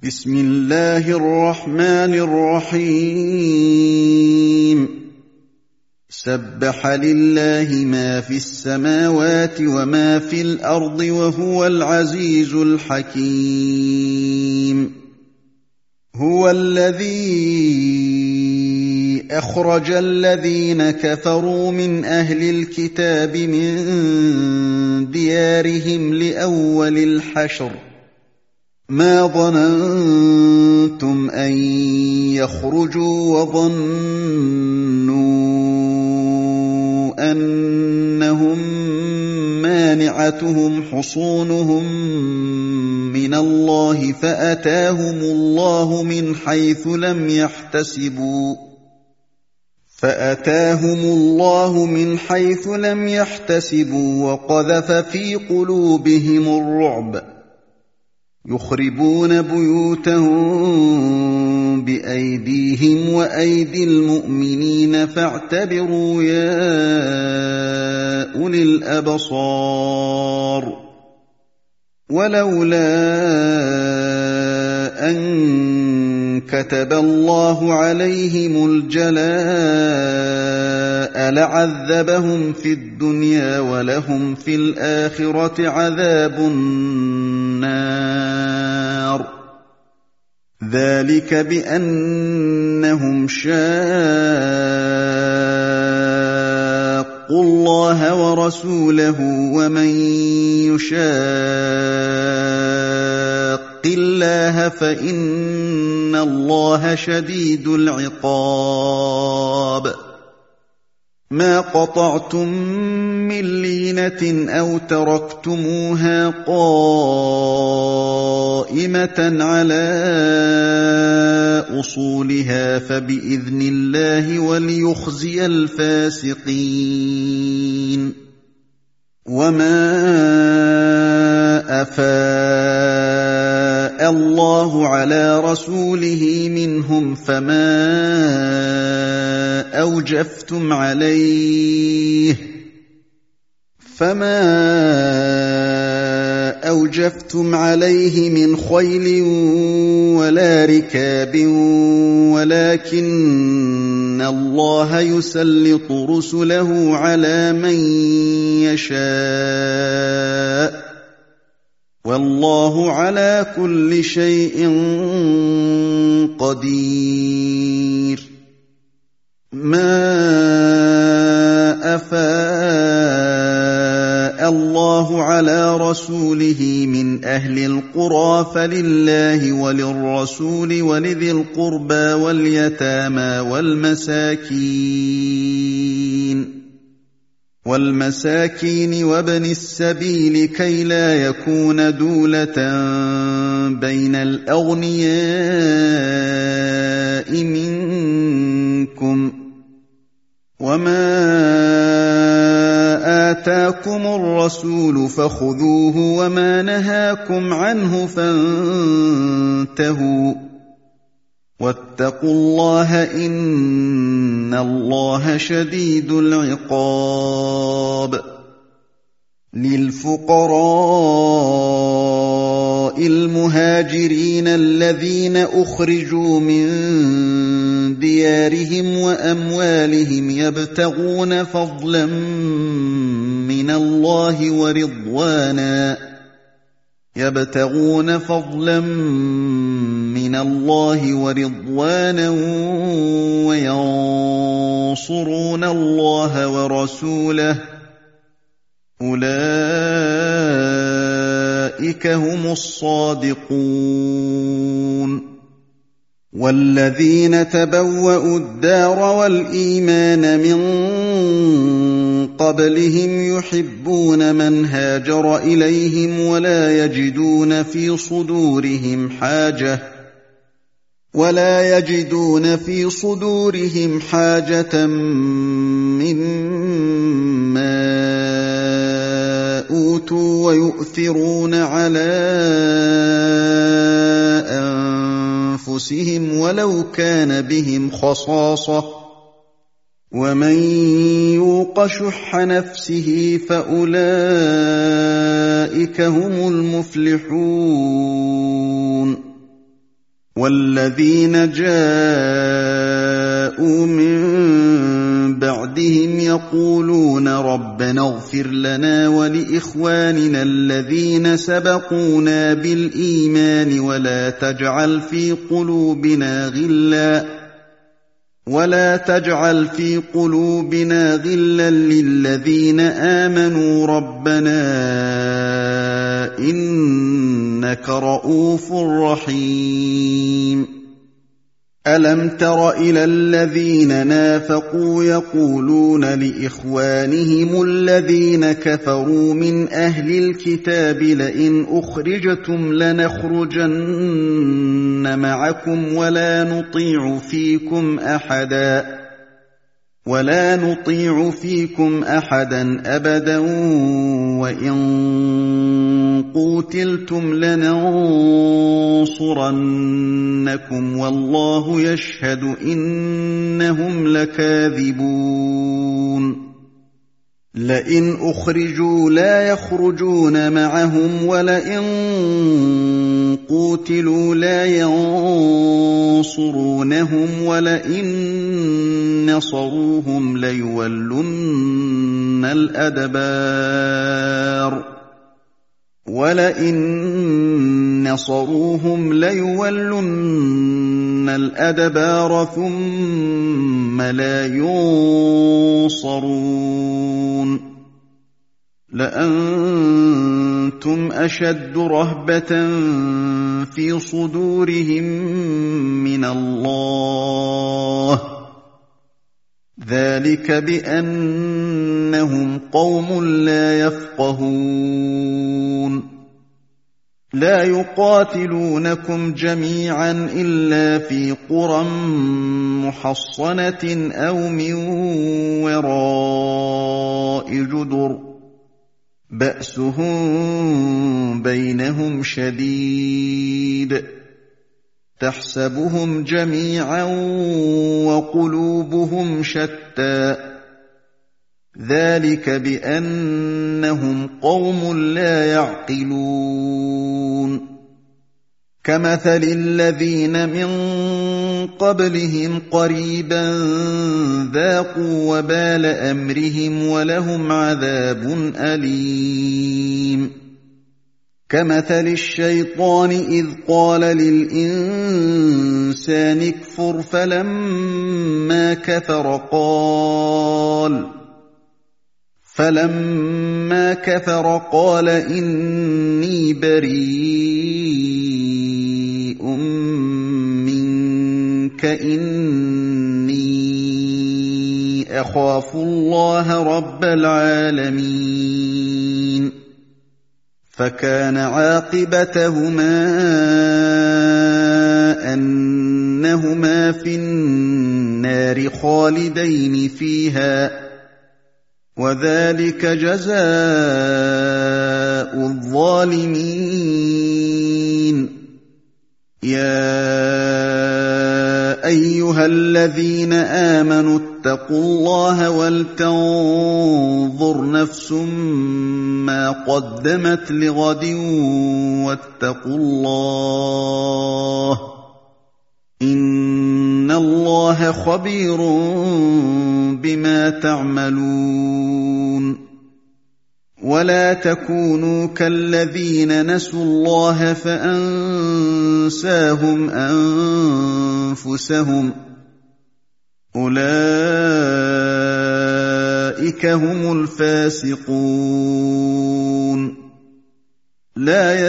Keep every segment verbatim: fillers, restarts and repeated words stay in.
بسم الله الرحمن الرحيم سبح لله ما في السماوات وما في الأرض وهو العزيز الحكيم هو الذي أخرج الذين كفروا من أهل الكتاب من ديارهم لأول الحشر ما ظننتم أن يخرجوا وظنوا أنهم مانعتهم حصونهم من الله فأتاهم الله من حيث لم يحتسبوا فأتاهم الله من حيث لم يحتسبوا وقذف في قلوبهم الرعب يخربون بيوتهم بأيديهم وأيدي المؤمنين فاعتبروا يا أولي الأبصار ولولا أن كتب الله عليهم الجلاء لعذبهم في الدنيا ولهم في الآخرة عذاب النار ذلك بأنهم شاقوا الله ورسوله ومن يشاق الله فإن الله شديد العقاب ما قطعتم من لينة أو تركتموها قائمة على أصولها فبإذن الله وليخزي الفاسقين وما أفاء الله على رسوله منهم فما أوجفتم عليه فما أوجفتم عليه من خيل ولا ركاب ولكن الله يسلط رسله على من يشاء والله على كل شيء قدير ما أفاء الله على رسوله من أهل القرى فلله وللرسول ولذي القربى واليتامى والمساكين والمساكين وابن السبيل كي لا يكون دولة بين الأغنياء منكم وما آتاكم الرسول فخذوه وما نهاكم عنه فانتهوا واتقوا الله إن الله شديد العقاب للفقراء المهاجرين الذين أخرجوا من ديارهم وأموالهم يبتغون فضلا من الله ورضوانا يبتغون فضلا من الله ورضوانا وينصرون الله ورسوله أولئك هم الصادقون والذين تبوأوا الدار والإيمان من قبلهم يحبون من هاجر إليهم ولا يجدون في صدورهم حاجة ولا يجدون في صدورهم حاجة مما أوتوا ويؤثرون على أنفسهم ولو كان بهم خصاصة ومن يوق شح نفسه فأولئك هم المفلحون وَالَّذِينَ جَاءُوا مِن بَعْدِهِمْ يَقُولُونَ رَبَّنَا اغْفِرْ لَنَا وَلِإِخْوَانِنَا الَّذِينَ سَبَقُونَا بِالْإِيمَانِ وَلَا تَجْعَلْ فِي قُلُوبِنَا غِلًّا وَلَا تَجْعَلْ فِي قُلُوبِنَا غِلًّا لِّلَّذِينَ آمَنُوا رَبَّنَا إِنَّكَ رَءُوفٌ رَّحِيمٌ أَلَمْ تَرَ إِلَى الَّذِينَ نَافَقُوا يَقُولُونَ لِإِخْوَانِهِمُ الَّذِينَ كَفَرُوا مِنْ أَهْلِ الْكِتَابِ لَئِنْ أُخْرِجْتُمْ لَنَخْرُجَنَّ مَعَكُمْ وَلَا نُطِيعُ فِيكُمْ أَحَدًا وَلَا نُطِيعُ فِيكُمْ أَحَدًا أَبَدًا وَإِن قُوتِلْتُمْ لَنَنصُرَنَّكُمْ وَاللَّهُ يَشْهَدُ إِنَّهُمْ لَكَاذِبُونَ لَئِنْ أُخْرِجُوا لَا يَخْرُجُونَ مَعَهُمْ وَلَئِن قُوتِلُوا لَا يَنصُرُونَهُمْ وَلَئِن نَّصَرُوهُمْ لَيُوَلُّنَّ الْأَدْبَارَ وَلَئِن نَّصَرُوهُمْ لَيُوَلُّنَّ الْأَدْبَارَ ثُمَّ لَا يُنصَرُونَ لَأَنتُمْ أَشَدُّ رَهْبَةً فِي صُدُورِهِم مِّنَ اللَّهِ ذَلِكَ بِأَنَّهُمْ قَوْمٌ لَّا يَفْقَهُونَ لَا يُقَاتِلُونَكُمْ جَمِيعًا إِلَّا فِي قُرًى مُّحَصَّنَةٍ أَوْ مِن وَرَاءِ جُدُرٍ بَأْسُهُم بَيْنَهُمْ شَدِيدٌ تَحْسَبُهُمْ جَمِيعًا وَقُلُوبُهُمْ شَتَّىٰ ذَلِكَ بِأَنَّهُمْ قَوْمٌ لَّا يَعْقِلُونَ كَمَثَلِ الَّذِينَ مِن قَبْلِهِمْ قَرِيبًا ذَاقُوا وَبَالَ أَمْرِهِمْ وَلَهُمْ عَذَابٌ أَلِيمٌ كَمَثَلِ الشَّيْطَانِ إِذْ قَالَ لِلْإِنسَانِ اكْفُرْ فَلَمَّا كَفَرَ قَالَ فَلَمَّا كَفَرَ قَالَ إِنِّي بَرِيءٌ مِّنكَ إِنِّي أَخَافُ اللَّهَ رَبَّ الْعَالَمِينَ فَكَانَ عَاقِبَتَهُمَا أَنَّهُمَا فِي النَّارِ خَالِدَيْنِ فِيهَا وَذَلِكَ جَزَاءُ الظَّالِمِينَ يَا أَيُّهَا الَّذِينَ آمَنُوا اتَّقُوا اللَّهَ وَلْتَنظُرْ نَفْسٌ مَّا قَدَّمَتْ لِغَدٍ وَاتَّقُوا اللَّهَ إِنَّ اللَّهَ خَبِيرٌ بِمَا تَعْمَلُونَ وَلَا تَكُونُوا كَالَّذِينَ نَسُوا اللَّهَ فَأَنسَاهُمْ أَنفُسَهُمْ أُولَٰئِكَ هُمُ الْفَاسِقُونَ لَا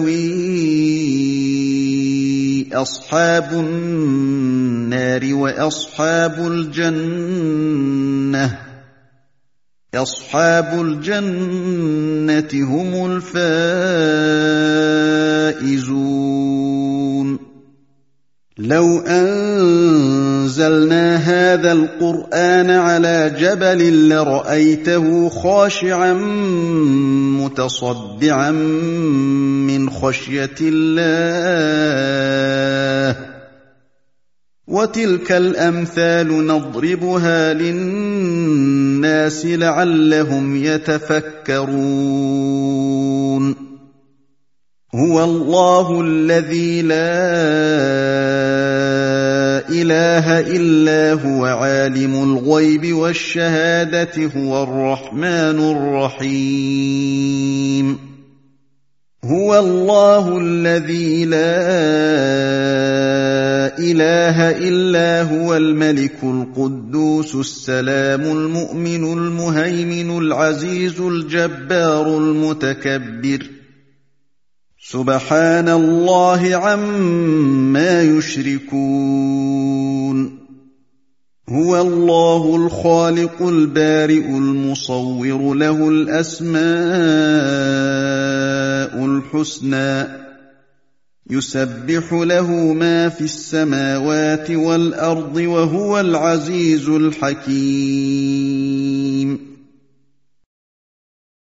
يَسْتَوِي أَصْحَابُ النَّارِ وَأَصْحَابُ الْجَنَّةِ أَصْحَابُ الْجَنَّةِ هُمُ الْفَائِزُونَ لَوْ أَنزَلْنَا هَٰذَا الْقُرْآنَ عَلَىٰ جَبَلٍ لَّرَأَيْتَهُ خَاشِعًا مُّتَصَدِّعًا مِّنْ خَشْيَةِ اللَّهِ وَتِلْكَ الْأَمْثَالُ نَضْرِبُهَا لِلنَّاسِ لَعَلَّهُمْ يَتَفَكَّرُونَ هُوَ اللَّهُ الَّذِي لَا إِلَٰهَ إِلَّا هُوَ عَالِمُ الْغَيْبِ وَالشَّهَادَةِ هُوَ الرَّحْمَٰنُ الرَّحِيمُ هُوَ اللَّهُ الَّذِي لَا إِلَٰهَ إِلَّا هُوَ الْمَلِكُ الْقُدُّوسُ السَّلَامُ الْمُؤْمِنُ الْمُهَيْمِنُ الْعَزِيزُ الْجَبَّارُ الْمُتَكَبِّرُ سُبْحَانَ اللَّهِ عَمَّا يُشْرِكُونَ هُوَ اللَّهُ الْخَالِقُ الْبَارِئُ الْمُصَوِّرُ لَهُ الْأَسْمَاءُ الْحُسْنَى يُسَبِّحُ لَهُ مَا فِي السَّمَاوَاتِ وَالْأَرْضِ وَهُوَ الْعَزِيزُ الْحَكِيمُ